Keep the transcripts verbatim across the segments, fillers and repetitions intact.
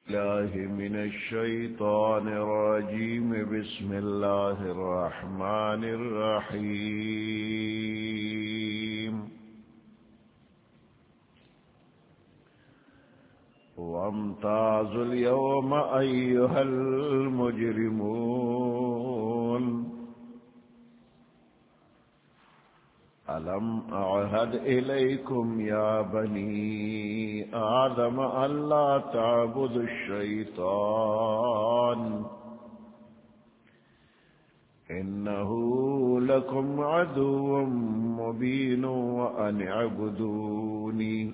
الله من الشيطان الرجيم بسم الله الرحمن الرحيم وامتازوا اليوم أيها المجرمون ألم أعهد إليكم يا بني آدم ألا تعبدوا الشيطان إنه لكم عدو مبين وأن اعبدوني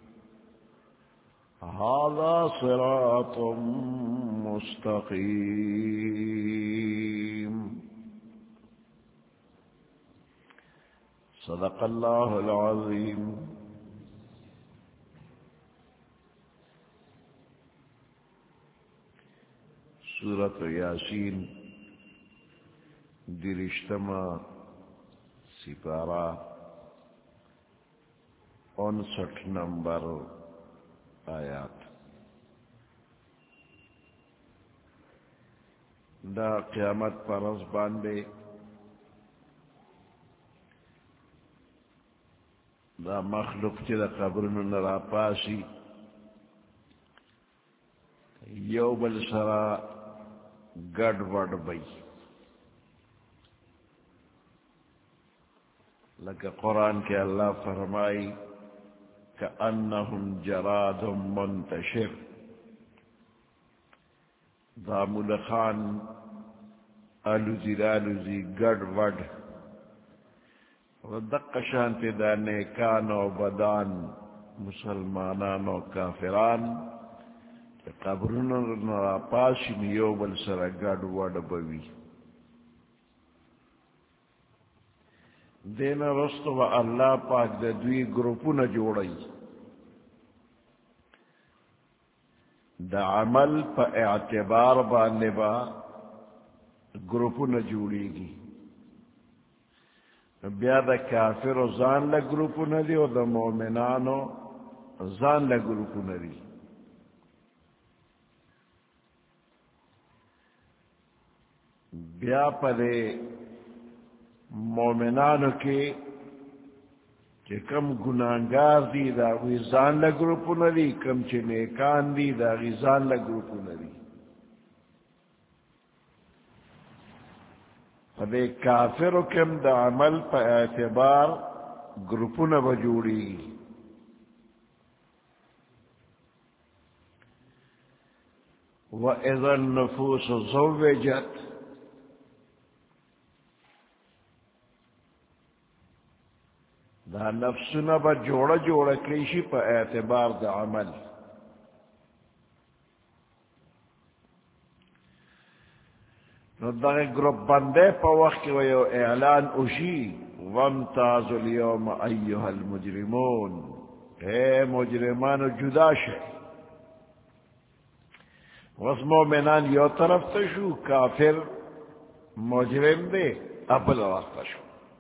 هذا صراط مستقيم صدق الله العظيم. سورة یاسین درشتما سپارہ انسٹھ نمبر آیات. دا قیامت پر از باندے دا مخلوق چی دا قبرن نرا پاسی یو بل سرا گڑ وڑ بی لکہ قرآن کے اللہ فرمائی کأنہم جراد منتشر. دا ملخان الوزی رالوزی گڑ وڑ دق شانتی دا نیکان و بدان مسلمانان و کافران قبرون نرا پاسی نیو بل سر گڑ وڑ بوی. دین رستو و اللہ پاک دا دوی گروپو نا جوڑی دا عمل پا اعتبار بانے با گروپو نا جوڑی گی. بیا دا کافر و زان لا گروپو ندی و دا مومنانو زان لا گروپو ندی. بیا پا دے مومنانو کے کہ کم گناہگار دی دا غی زان لا گروپو ندی، کم چے نیکان دی دا غی زان لا گروپو ندی. دے کافر کم دا عمل پا اعتبار گروپنا بجوڑی. وَإِذَا النُّفُوسُ زُوِّجَتْ دا نفسنا با جوڑا جوڑا کریشی پا اعتبار دا عمل. نداغ گروپ بندے پا وقت ویو اعلان اشی وامتازوا اليوم ایها المجرمون، اے مجرمان جدا شے. وس مومنان یو طرف تشو، کافر مجرم دے ابل وقت شو.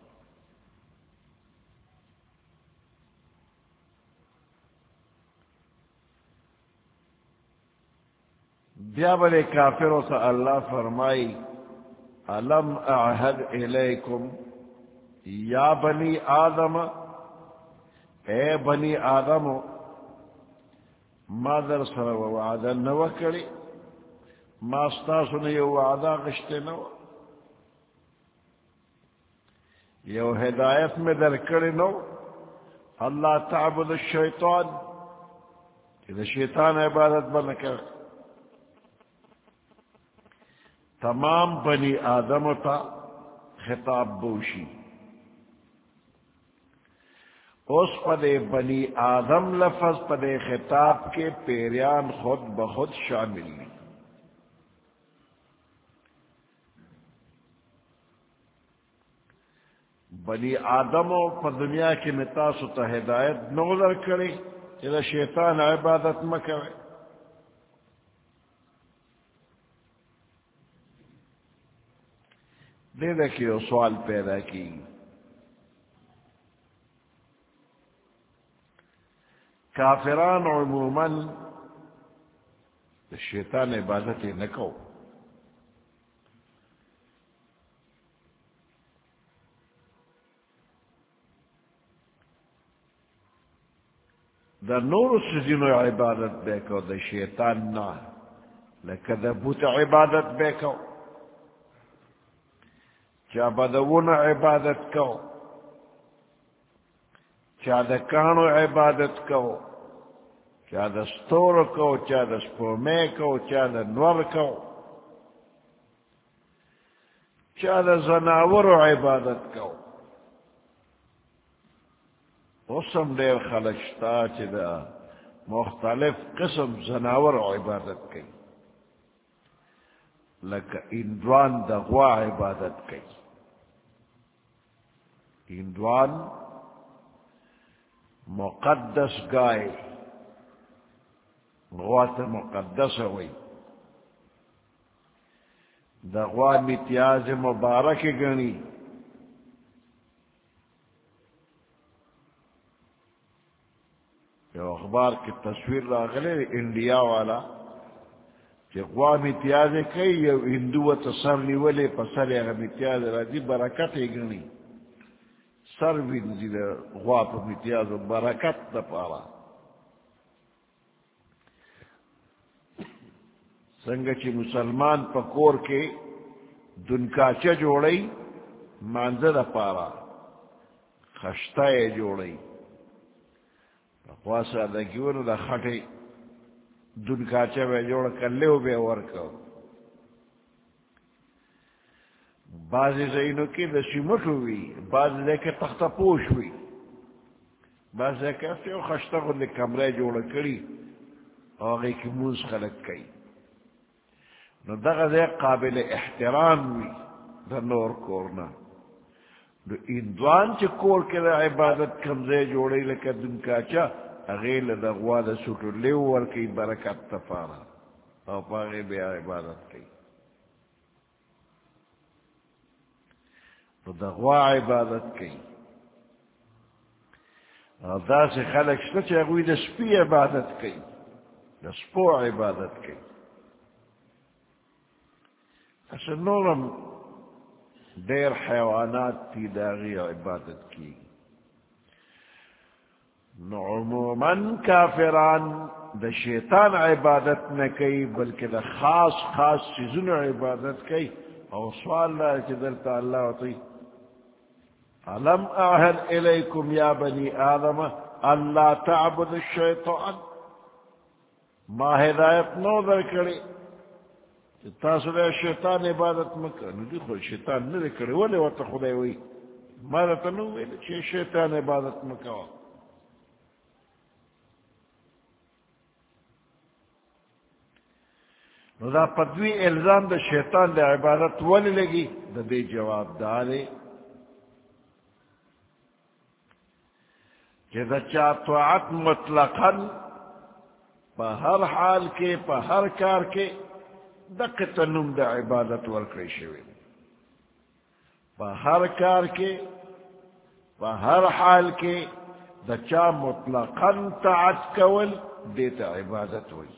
بیا بلے کافروں سے اللہ فرمائی الم اعہد الیکم یا بنی آدم، اے بنی آدم ما در سر وعدہ نو کری، ما استاسو نے یو وعدہ غشتے نو، یو ہدایت میں در کری نو اللہ تعبد الشیطان کہ شیطان عبادت بنا کر. تمام بنی آدم تا خطاب بوشی. اس پدے بنی آدم لفظ پدے خطاب کے پیریان خود بخود شامل لی. بنی آدم پا دنیا کی متاسو تا ہدایت نوذر کرے کہ شیطان عبادت مکرے. دے دیکھئے سوال پیدا کی کافران عموماً شیطان عبادت نہ کو دا نور سجنو عبادت بے کو دا شیطان نا لکہ دا بوت عبادت بے کو چا بدون عبادت کو چا دا کانو عبادت کو چا دا ستور کو چا دا سپومے کو چا دا نور کو چا دا زناور عبادت کو اسم دیر خلقشتا چی دا مختلف قسم زناور عبادت کی لکا اندوان دا غوا عبادت کی اندوان مقدس گائے غوا تا مقدس ہوئی دا غوا متیاز مبارک گنی یو اخبار کی تصویر راغلے انڈیا والا کہ غوا متیاز کئی یو ہندو تصر نیولے پسر اگر متیاز را دی برکت گنی سر وینزی دا غوا پا متیاز برکت دا پارا سنگا چی مسلمان پا کور کے دنکاچہ جوڑی مانزہ دا پارا خشتائے جوڑی خواسا دا کیونو دا خٹی دن کاچا بے جوڑ کر لیو بے ورکو بعضی زینو کی دا سیمٹو ہوئی بعضی دے کے تخت پوش ہوئی بعضی دے کے افتے خشتا خود دے کمرے جوڑ کری آگئی کی موز خلق کئی نو دا دے قابل احترام ہوئی دا نور کورنا نو اندوان چی کور کے دا عبادت کمزے جوڑی لکا دن کاچا اغیل دا غوا دا سوٹو لیو ورکی برکت تفارا او پاگی بے عبادت کی نو دا غوا عبادت کی او دا سے خلق شتا چی اگوی دا سپی عبادت کی دا سپو عبادت کی اصلا نورم دیر حیوانات تی داغی عبادت کی نو عموماً کافران دا شیطان عبادت نہ کئی بلکہ دا خاص خاص چیزن عبادت کئی او سوال اللہ چی دلتا اللہ وطی علم اعہد الیکم یا بنی آدم اللہ تعبد الشیطان ما ہدایت نو در کری تاسو دے شیطان عبادت مکر نو دی خود شیطان نو در کری ولی وطا خدای وی مارتا نو ویلی چی شیطان عبادت مکر نو دا پدوی الزام دا شیطان دا عبادت ولی لگی دا دے جواب دارے کہ دا چاہتوعات مطلقاً پا ہر حال کے پا ہر کار کے دا قتنم دا عبادت ورکری شوی پا ہر کار کے پا ہر حال کے دا چاہ مطلقاً طاعت کول دیتا عبادت ہوئی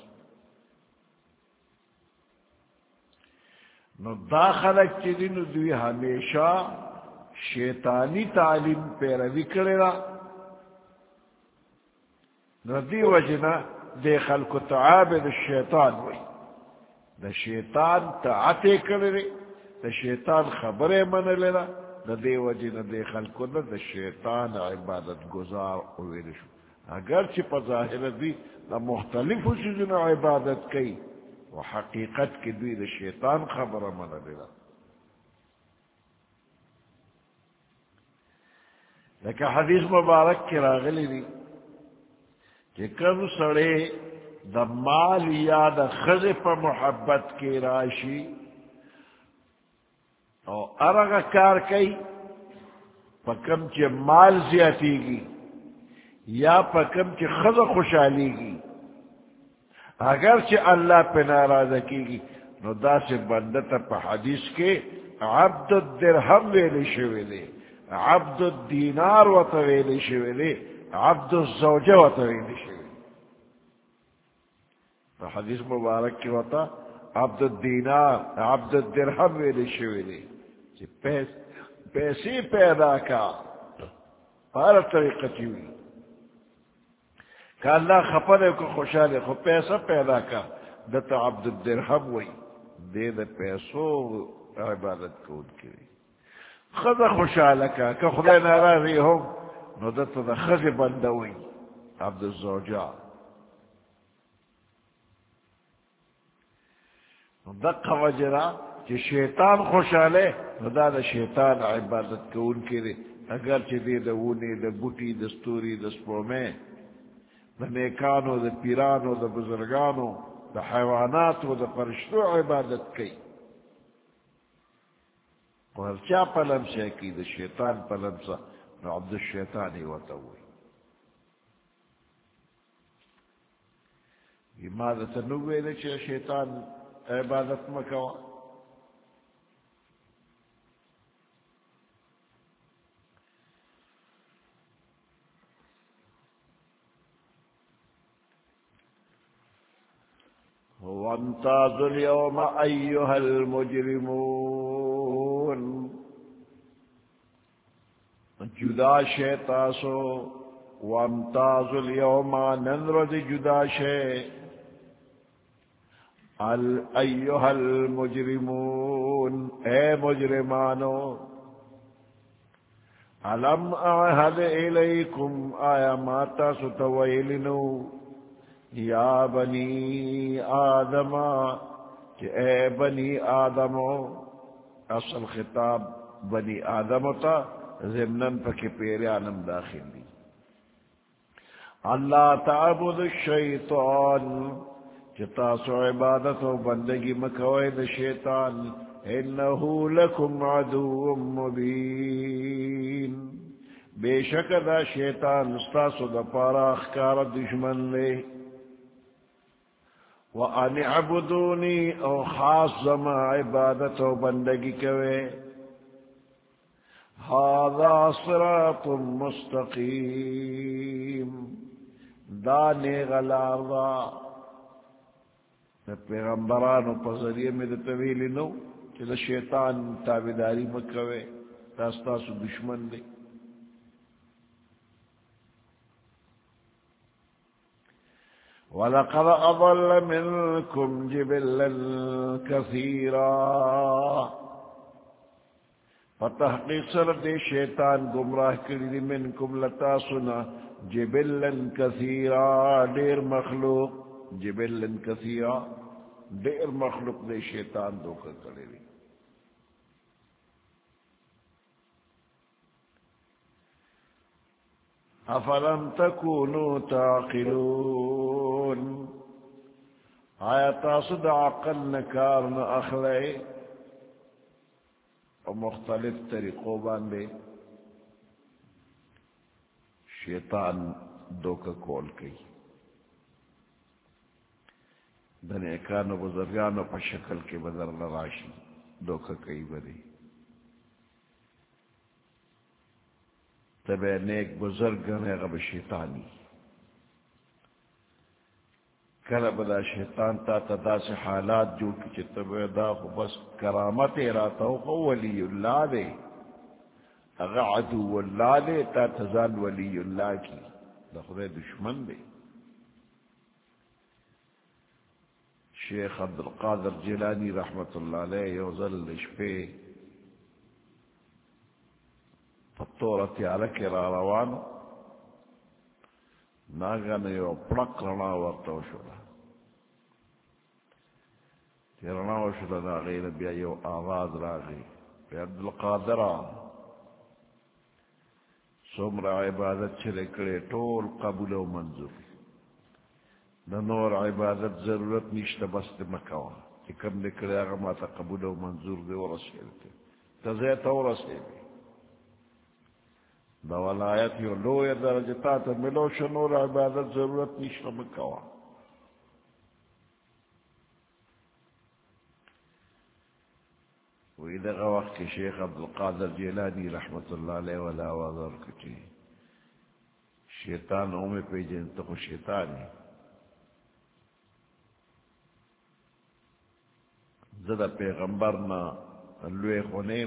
نو دا خلق چیزی نو دوی ہمیشہ شیطانی تعلیم پیروی کرے را نو دی وجنا دے خلق تعابد الشیطان ہوئی دا شیطان تعاتے کرے دا شیطان خبرے من لینا دا دے وجنا دے خلق دا شیطان عبادت گزار ہوئے شو اگرچہ پا ظاہر دی دا مختلف چیزن عبادت کئی و حقیقت کی دوی دا شیطان خبر من لینا لیکن حدیث مبارک کی راغلی دی کہ کم سڑے دا مال یا دا خز پا محبت کی راشی او ارغ کار کئی پا کم چی مال زیادی گی یا پا کم چی خز خوشحالی گی اگرچہ اللہ پہ ناراض کی گی نو دا سے بندتا پا حدیث کے عبد الدرہم ویلی شویلے عبد الدینار وطویلی شویلے عبد الزوجہ وطویلی شویلے حدیث مبارک کی ہوتا عبد الدینار عبد الدرہم ویلی شویلی چی پیس پیسی پیدا کا پارا طریقہ چیوی کہ اللہ خپلے کو خوشحالے خو پیسہ پیدا کا دتا عبد الدرہم وی دے دا پیسو عبادت کو ان کی خدا خوشحالہ کا کہ خدا ناراضی ہو نو دتا دا خز بندہ وی عبد الزوجہ دقا وجرہ کہ شیطان خوشحالے نو دا دا شیطان عبادت کو ان کی اگر چی دے دا اونی دا بوٹی دا ستوری دا سپومے دا نیکانو دا پیرانو دا بزرگانو دا حیواناتو دا فرشتو عبادت کی اور چا پلم سے کی دا شیطان پلم سا نو عبد الشیطانی وطوئی یہ ماذا تنوے دے چھے شیطان عبادت مکوا وامتازوا اليوم أيها المجرمون جدا شیطاسو وامتازوا اليوم ننرد جدا شیط ایها المجرمون اے مجرمانو علم اعہد الیکم آیا ماتا ستویلنو یا بنی آدم کہ اے بنی آدمو اصل خطاب بنی آدم تا ضمنن پکی پیرانم داخل دی اللہ تعبد الشیطان چتاسو عبادت و بندگی مکوید شیطان انہو لکم عدو مبین بے شک دا شیطان استاسو دا پارا اخکار دشمن لے وَأَنِ عَبُدُونِي او خاص زما عبادت و بندگی کوئے هَذَا صِرَاطٌ مُسْتَقِيم دانے غلار دا پیغمبرانو پر ذریعے میں دا طویلی نو کہ دا شیطان تابداری مکوئے تاستاسو دشمن دے وَلَقَدْ أَضَلَّ مِنْكُمْ جِبِلًّا كَثِيرًا فتحقیق سرد شیطان گمراہ کردی منکم لتاسنا جبلًا كثيرا دیر مخلوق جبلًا كثيرا دیر مخلوق دے شیطان دھوکہ کرے دی افلم تکونوا تعقلون آیا تاسو دا عقل نکار نا اخلے اور مختلف طریقوں باندے شیطان دھوکہ کول کی دنیکانو بزرگانو پا شکل کے بدر لراشی دھوکہ کئی بدی تبے نیک بزرگ گنے غب شیطانی کل بدا شیطان تا تدا سے حالات جو کی تبے دا خو بس کرامت راتا ہو ولی اللہ دے اگا عدو اللہ دے تا تزان ولی اللہ کی دا خدای دشمن دے شیخ عبدالقادر جیلانی رحمت اللہ علیہ یوزل لشپے پتورت یارکی را روانو ناگن یو پڑک رنا ورطو شده تی رناو شده دا غیر بیا یو آواز راغی بی عبدالقادر سمر عبادت چلے کرے طول قبول و منظور دا نور عبادت ضرورت نیشتا بست مکوا تی کم نکرے آگا ما تا قبول و منظور دے ورسیلتے تزیتا ورسیلتے دا ولایت یو لوی درجتا تا ملو شنور عبادت ضرورت نیشتا مکوا وی دغا وقت کی شیخ عبدالقادر جیلانی رحمت اللہ علیہ والا آوازار کچی شیطان اومی پی جنتقو شیطانی زدہ پیغمبر نا لوے خونیم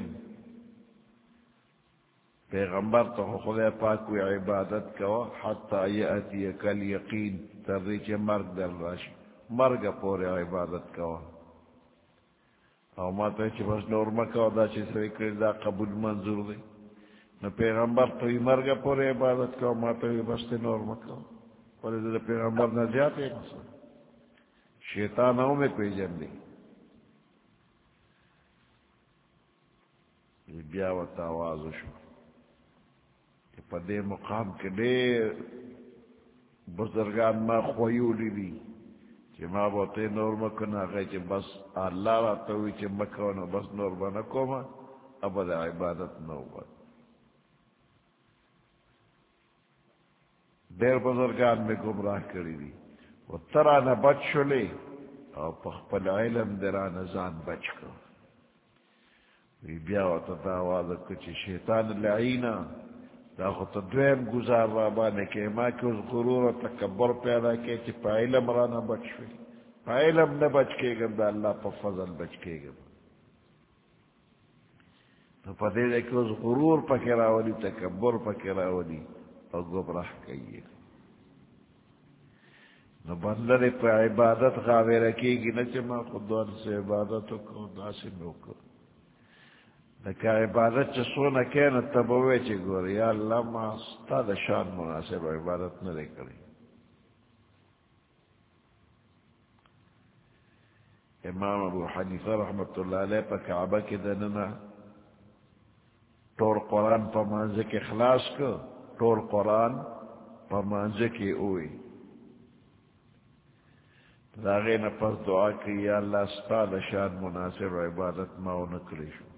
پیغمبر تو خدا پاک وی عبادت کوا حتی یأتیک الیقین تردی مرگ در راشی مرگ پوری عبادت کوا او ما تا چی بس نورما کوا دا چی سوی کرد دا قبول منظور دی نو پیغمبر تو مرگ پوری عبادت کوا ما تا بس نورما کوا ولی دا پیغمبر نا زیادے مثلا شیطان او میں کوئی جن دی بیا و تاوازو شو کہ پدے مقام کے دیر بزرگان ما خویولی دی کہ ما بوتے نورما کنا گئی کہ بس اللہ را توی کہ مکونا بس نورما نکوما ابدا عبادت نوبا دیر بزرگان میں گمراہ کری دی وہ ترانا بچ شلے اور پخپل علم درانا زان بچ کو وی بیا و تداواز کچھ شیطان لعینا دا خود دویم گزار رابانے کہ ما کی اس غرور و تکبر پیدا کے چی پا علم رانا بچ شوی پا علم نہ بچ کے گا دا اللہ پا فضل بچ کے گا تو پا دے دے کہ اس غرور پا کراولی تکبر پا کراولی اور گمراہ کئیے نو بندر پا عبادت غاوے رکھے گی نچے ما خودوان سے عبادتو کو ناسی نوکو لکہ عبادت چا سونا کہنا تبوے چی گوری یا اللہ ما ستا دا شان مناسب عبادت نہ دے کری امام ابو حنیفہ رحمت اللہ علیہ پا کعبہ کی دننا طور قرآن پا منزے کے خلاص کو طور قرآن پا منزے کی اوئی داغین پس دعا کی یا اللہ ستا دا شان مناسب عبادت ماو نکلی شو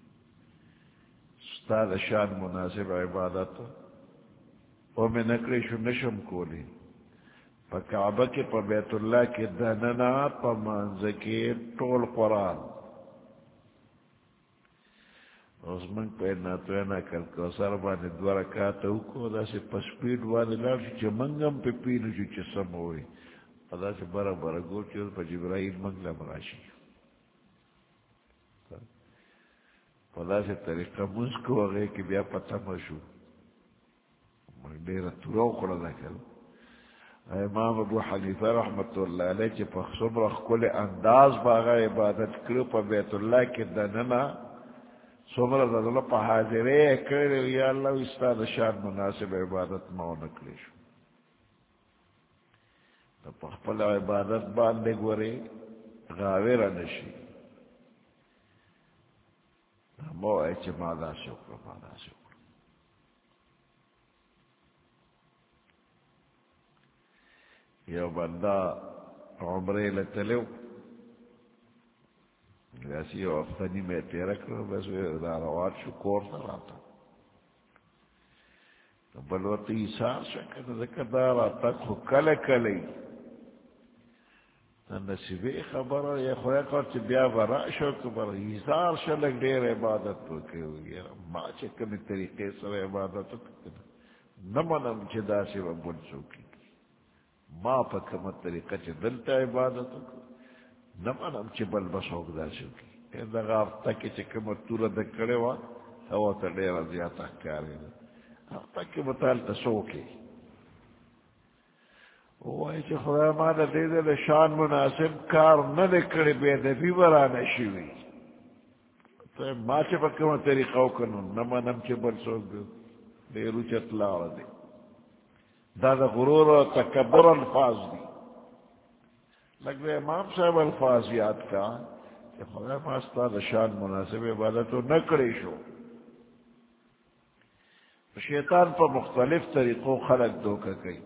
استاد شان مناسب عبادت او میں نکلی شو نشم کولی پا کعبہ کے پا بیت اللہ کے دننا پا منزے کے طول قرآن اس من پینا توینا کل کوسر بانی دورکاتا ہوکو دا سے پسپید وانی لارشو چا منگم پی پینو جو چا سم ہوئی دا سے برا برا گو چیز پا جبرائیل منگلا مراشی پدا سے طریقہ منز کو آگئے کہ بیا پتا مشو میرا تراؤ کھڑا دا کل امام ابو حنیفہ رحمت اللہ علیہ چی پخصم رخ کل انداز باغا عبادت کرو پا بیت اللہ کی دننا سمر دادلہ پا حاضرے کرے یا اللہ استاد شان مناسب عبادت ماو نکلیشو تو پخپل عبادت باندے گورے غاویرہ نشی مو ایچے مادا شکر مادا شکر یو بندہ عمرے لتلیو ویسی یو افتنی میں تیرک رو بس وی داروات شکور سر آتا تو بلوتی ایسار شکر ذکر دارا تک خو کل کلی نصیبی خبر یا خویا کار چی بیا برا شو کبر ایزار شلک دیر عبادت تو کیو گیا ما چی کمی طریقے سر عبادت تو کنا نمانم چی دا سی و بن سوکی ما پا کم طریقہ چی دلتا عبادت تو نمانم چی بل بسوک دا سوکی این دا غافتا کی چی کم تورا دکڑے وا ہوا تا دیر زیادہ کاری دا غافتا کی مطالتا سوکی وہی چی خدا مانا دے دے شان مناسب کار نہ دکڑی بے دبی برانا شوی تو ما چی پکم طریقہ کنن نما نم چی بل سوک دے دے روچت لاؤ دے دا دا غرور و تکبر الفاظ دی لگ دے امام صاحب الفاظ یاد کا کہ خدا ماستا دا شان مناسب عبادتو نکڑی شو شیطان پا مختلف طریقوں خلق دھوکہ کئی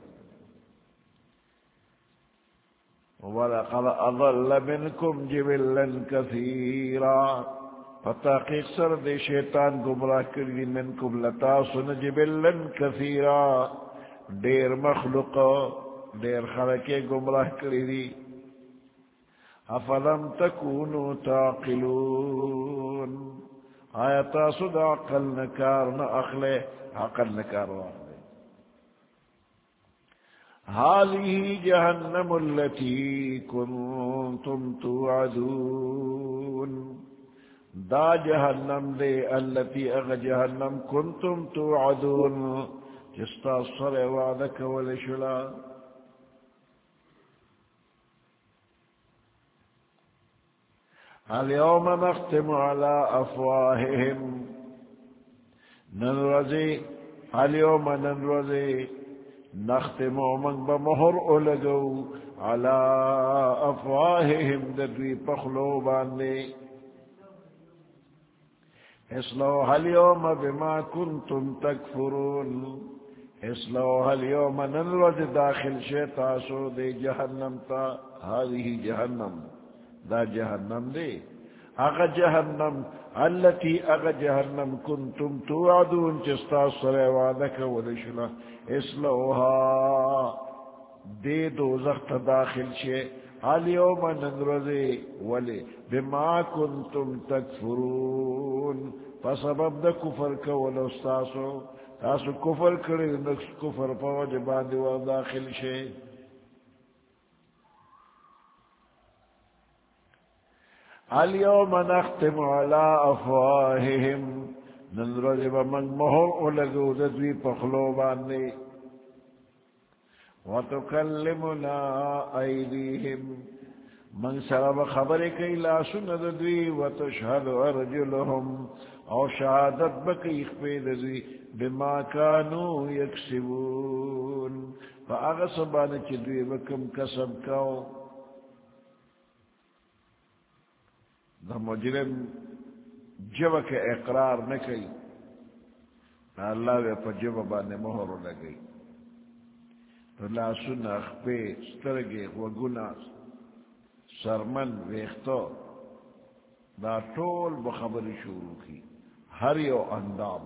وَلَقَدْ أَضَلَّ مِنْكُمْ جِبِلًّا كَثِيرًا فتحقیق سر دے شیطان گمراہ کردی منکم لتاسن جبلن کثیرا دیر مخلوق دیر خلقے گمراہ کردی افلم تکونو تعقلون آیا تاسو دا عقل نکار نا اخلے عقل نکار واخلے هذه جهنم التي كنتم توعدون دا جہنم دے اللتی اغ جہنم کنتم توعدون جستا صر وعدک ولشلا اليوم نختم على افواههم ننرزی اليوم ننرزی نختم من بمہر اولگو على افواههم ددوی پخلو باندے اصلوها اليوم بما كنتم تكفرون اصلوها اليوم ننرد داخل شیطاسو دے جہنم تا هذه جہنم دا جہنم دے اغا جہنم التي اغا جہنم کنتم توعدون چستا سرے وعدک ودشنا اصلوها دے دوزخ داخل شے اليوم ننرزی ولی بما کنتم تکفرون فسبب دا کفر کولو استاسو تاسو کفر کرے نکس کفر پوج باندی و داخل شے اليوم نختم على افواههم ننرزی بمن مہر اولگو ددوی پخلو باندی وتكلمنا أيديهم من سرب خبر كي لا سند دوي وتشهد أرجلهم أو شهادت بكي خبيد دوي بما كانوا يكسبون فأغصبان چدوي بكم كسب كاو ده مجرم جبك اقرار نكي الله بي جببان مهر لگئی لا سنہ اخپے سترگے وگنا سرمن ویختو دا طول بخبر شروع کی ہر یو اندام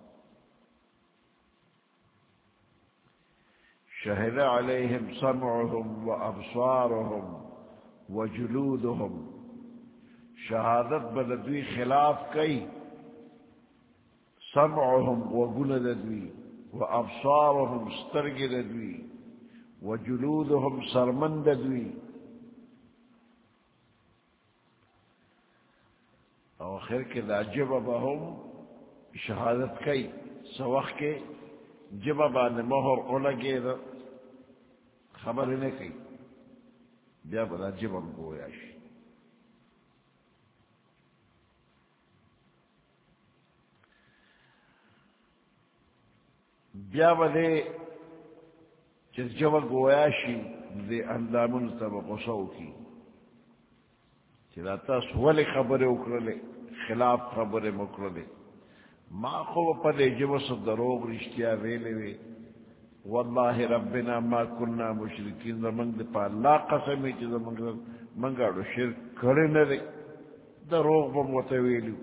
شہد علیہم سمعهم و ابصارهم و جلودهم شہادت بددوی خلاف کئی سمعهم و گنددوی و ابصارهم سترگ ددوی وجلودهم سرمند دوی او خیر کے دا جبا بهم شہادت کئی سوخ کے جبا بان مہر اولگے دا خبر نے کئی بیا بدا جبا گویاش بیا بدے چیز جب گویاشی دے اندامن تب غصو کی چیز تاس ولی خبر اکرلے خلاف خبر مکرلے ما خوب پدے جب سب دروغ رشتیا ویلے وے واللہ ربنا ما کننا مشرکین دا منگ دے پا اللہ قسمی چیز منگاڑو شرک کرے ندے دروغ بموتے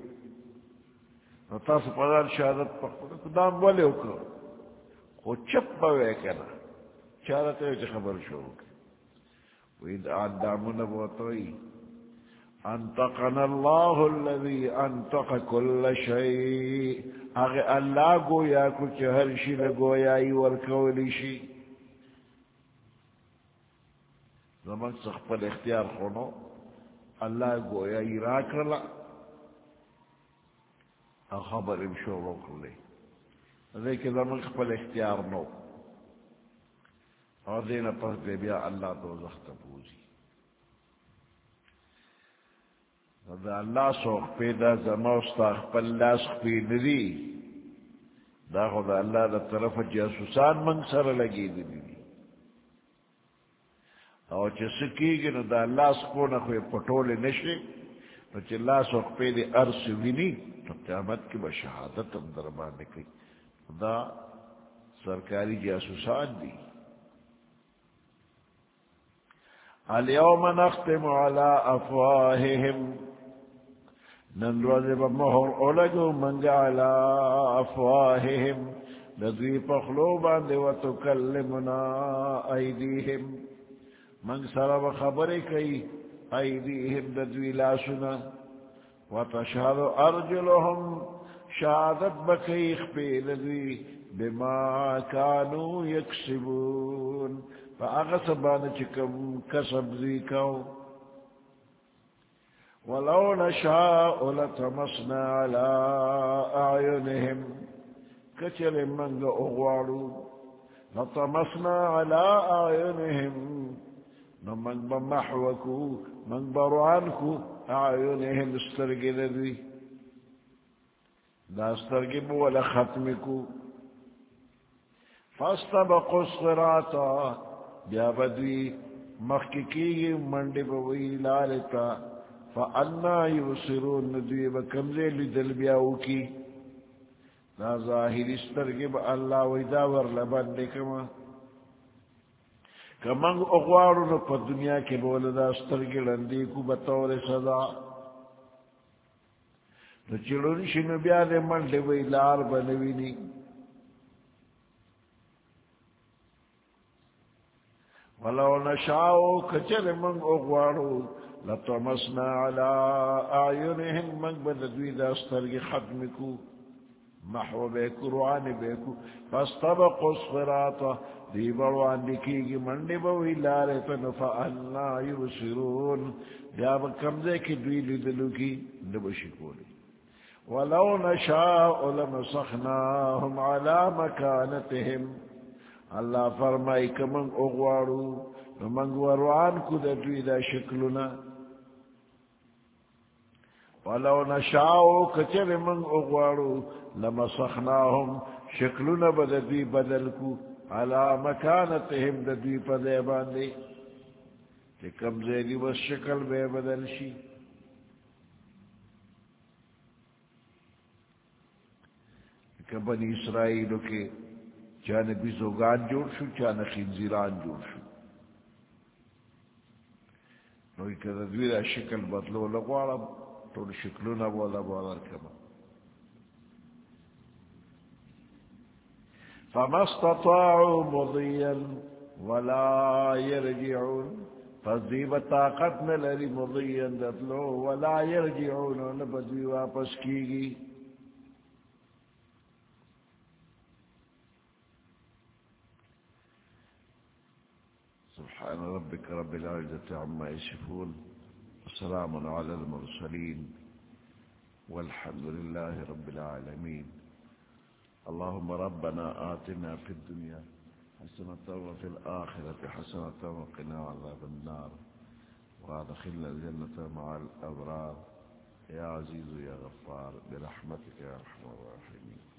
ویلو تاس پدان شہادت پا دام ولی اکرل خو چپ بوے کنا چارتے ہوئے خبر شروع کی وید آدامون بوتوئی انتقن اللہ الذی انتق کل شئی اگے اللہ گویا کچھ ہر شی لگویائی ورکولی شی زمان سخپل اختیار خونو اللہ گویائی راکرلا خبر امشو روکلے لیکن زمان سخپل اختیار نو اور دینا پس دے بیا اللہ دوزخ تپوزی دا اللہ سوخ پیدا زموستا خپل لاس خپی ندی دا خدا اللہ دا طرف جاسوسان منگ سر لگی دی دی اور چه سکی گی نو دا اللہ سکونا خوی پٹول نشے نو چه اللہ سوخ پیدا ارس وینی تو قیامت کی با شہادت اندر باندکی دا سرکاری جاسوسان دی اليوم نختم على افواههم ننرذب مهر اولگو منگ على افواههم ندوی پخلوبان دی وتکلمنا ایدیهم منگ سرب خبری کئی ایدیهم ندوی لاسنا وتشهد ارجلهم شهادت بکیخ پی ندوی بما كانوا يكسبون فاغسبان چکم کسب ذیکو ولو نشاء لطمسنا على أعينهم كتل من أغوارو لطمسنا على أعينهم من بمحوكو من برعنكو أعينهم استرقي ذي لا استرقي ولا ختمكو فاستبقوا الصراطا بیا بدوی مخککی منڈی بوئی لالتا فانا یبصرون ندوی بکمزے لدل بیاو کی نا ظاہر استرگب اللہ ویدا ورلبن لکما کمنگ اغوارو نو پا دنیا کے بولدا استرگی لندی کو بطور صدا نو چلون شنو بیا دے منڈی بوئی لار بنوینی ولو نشاء كتر من أغوارو لطمسنا على أعينهم من بددوي دا استرق ختمكو محو بيكو روان بيكو فاستبقوا الصراط دي بروان دكيغي من دبوي لارتن فأنا يبصرون جاب كم ذاك دوي لدلوكي نبشكولي ولو نشاء لمسخناهم على مكانتهم اللہ فرمائی کہ من اغوارو من وروان کو دا دوی دا شکلنا ولو نشاؤ کچر من اغوارو لمسخناهم شکلنا بدا دوی بدل کو علا مکانتهم دا دوی پا دے باندے کہ کم زیدی بس شکل بے بدل شی کہ بنی اسرائیلو کے چاہنے بیزوگان جوڑ شو چاہنے خنزیران جوڑ شو نوی که دوی دا شکل بدلو لگوارا طول شکلونا بولا بولا کما فما استطاعوا مضيا ولا يرجعون فضیب طاقت نلری مضيا دتلو ولا يرجعون نبدوی واپس کیگی سبحان ربك رب العزة عما يصفون وسلام على المرسلين والحمد لله رب العالمين اللهم ربنا آتنا في الدنيا حسنة وفي الآخرة حسنة وقنا عذاب النار وادخلنا الجنة مع الأبرار يا عزيز يا غفار برحمتك يا أرحم الراحمين.